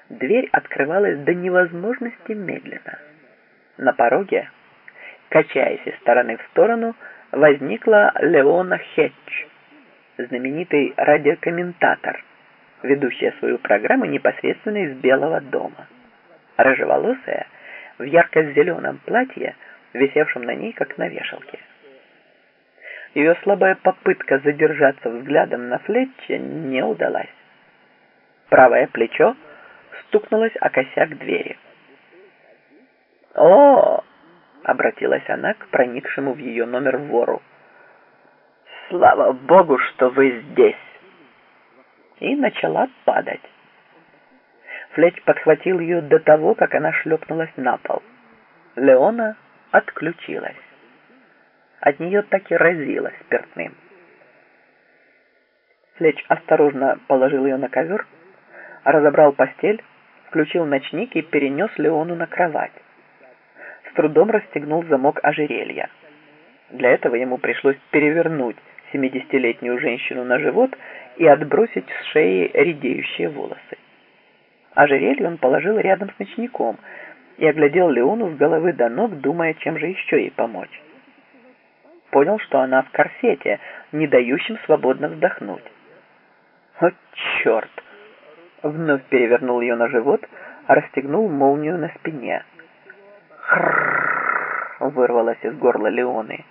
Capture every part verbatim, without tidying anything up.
Дверь открывалась до невозможности медленно. На пороге, качаясь из стороны в сторону, возникла Леона Хетч, знаменитый радиокомментатор, ведущая свою программу непосредственно из Белого дома. Рыжеволосая, в ярко-зеленом платье, висевшем на ней, как на вешалке. Ее слабая попытка задержаться взглядом на Флетче не удалась. Правое плечо стукнулось о косяк двери. «О!» — обратилась она к проникшему в ее номер вору. «Слава Богу, что вы здесь!» И начала падать. Флетч подхватил ее до того, как она шлепнулась на пол. Леона отключилась. От нее так и разило спиртным. Флетч осторожно положил ее на ковер, разобрал постель, включил ночник и перенес Леону на кровать. С трудом расстегнул замок ожерелья. Для этого ему пришлось перевернуть семидесятилетнюю женщину на живот и отбросить с шеи редеющие волосы. Ожерелье он положил рядом с ночником и оглядел Леону с головы до ног, думая, чем же еще ей помочь. Понял, что она в корсете, не дающем свободно вздохнуть. «О, черт!» Вновь перевернул ее на живот, расстегнул молнию на спине. «Хрррр!» вырвалось из горла Леоны.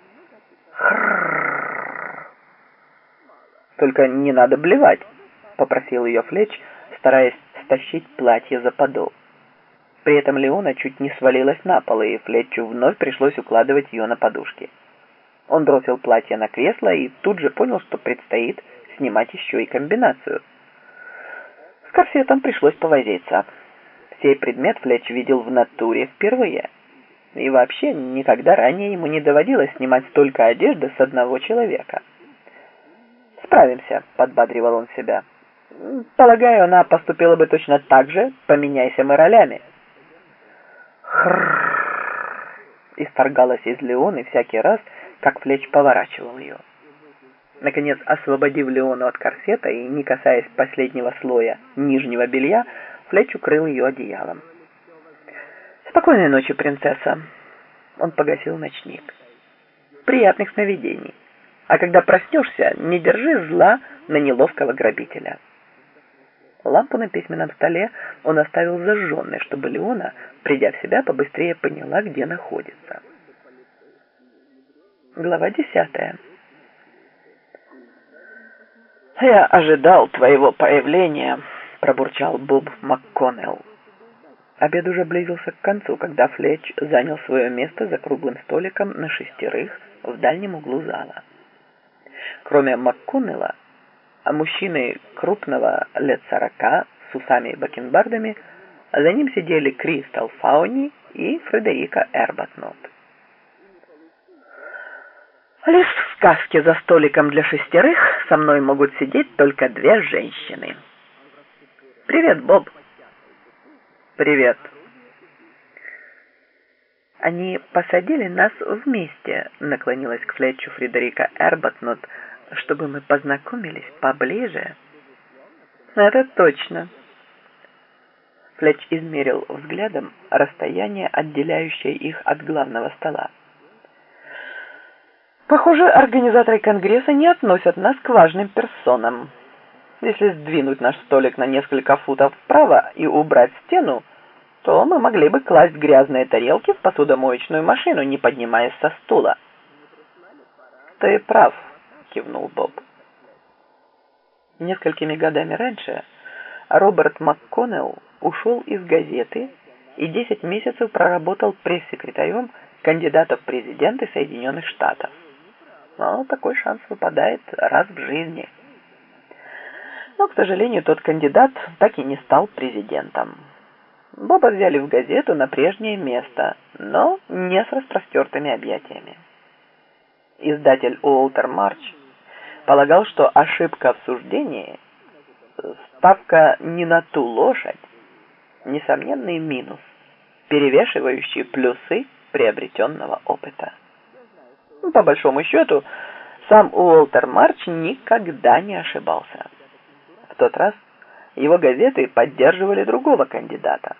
«Хрррр!» «Только не надо блевать!» — попросил ее Флетч, стараясь стащить платье за подол. При этом Леона чуть не свалилась на пол, и Флетчу вновь пришлось укладывать ее на подушки. Он бросил платье на кресло и тут же понял, что предстоит снимать еще и комбинацию. С корсетом пришлось повозиться. Сей предмет Флетч видел в натуре впервые. И вообще никогда ранее ему не доводилось снимать столько одежды с одного человека. «Справимся», — подбадривал он себя. «Полагаю, она поступила бы точно так же, поменяйся мы ролями». «Хрррр!» исторгалась из Леоны всякий раз, как Флетч поворачивал ее. Наконец, освободив Леону от корсета и не касаясь последнего слоя нижнего белья, Флетч укрыл ее одеялом. «Спокойной ночи, принцесса!» Он погасил ночник. «Приятных сновидений! А когда проснешься, не держи зла на неловкого грабителя». Лампу на письменном столе он оставил зажженной, чтобы Леона, придя в себя, побыстрее поняла, где находится. Глава десятая. «Я ожидал твоего появления», — пробурчал Боб МакКоннелл. Обед уже близился к концу, когда Флетч занял свое место за круглым столиком на шестерых в дальнем углу зала. Кроме МакКоннелла, а мужчины крупного лет сорока с усами и бакенбардами, за ним сидели Кристал Фауни и Фредерика Эрбатнот. «Лишь в сказке за столиком для шестерых со мной могут сидеть только две женщины». «Привет, Боб». «Привет». «Они посадили нас вместе», — наклонилась к Флетчу Фредерика Эрбатнот, «чтобы мы познакомились поближе». «Это точно». Флетч измерил взглядом расстояние, отделяющее их от главного стола. «Похоже, организаторы Конгресса не относят нас к важным персонам. Если сдвинуть наш столик на несколько футов вправо и убрать стену, то мы могли бы класть грязные тарелки в посудомоечную машину, не поднимаясь со стула». «Ты прав», — кивнул Боб. Несколькими годами раньше Роберт МакКоннелл ушел из газеты и десять месяцев проработал пресс-секретарем кандидата в президенты Соединенных Штатов. Но такой шанс выпадает раз в жизни. Но, к сожалению, тот кандидат так и не стал президентом. Боба взяли в газету на прежнее место, но не с распростертыми объятиями. Издатель Уолтер Марч полагал, что ошибка в суждении, ставка не на ту лошадь, несомненный минус, перевешивающий плюсы приобретенного опыта. По большому счету, сам Уолтер Марч никогда не ошибался. В тот раз его газеты поддерживали другого кандидата.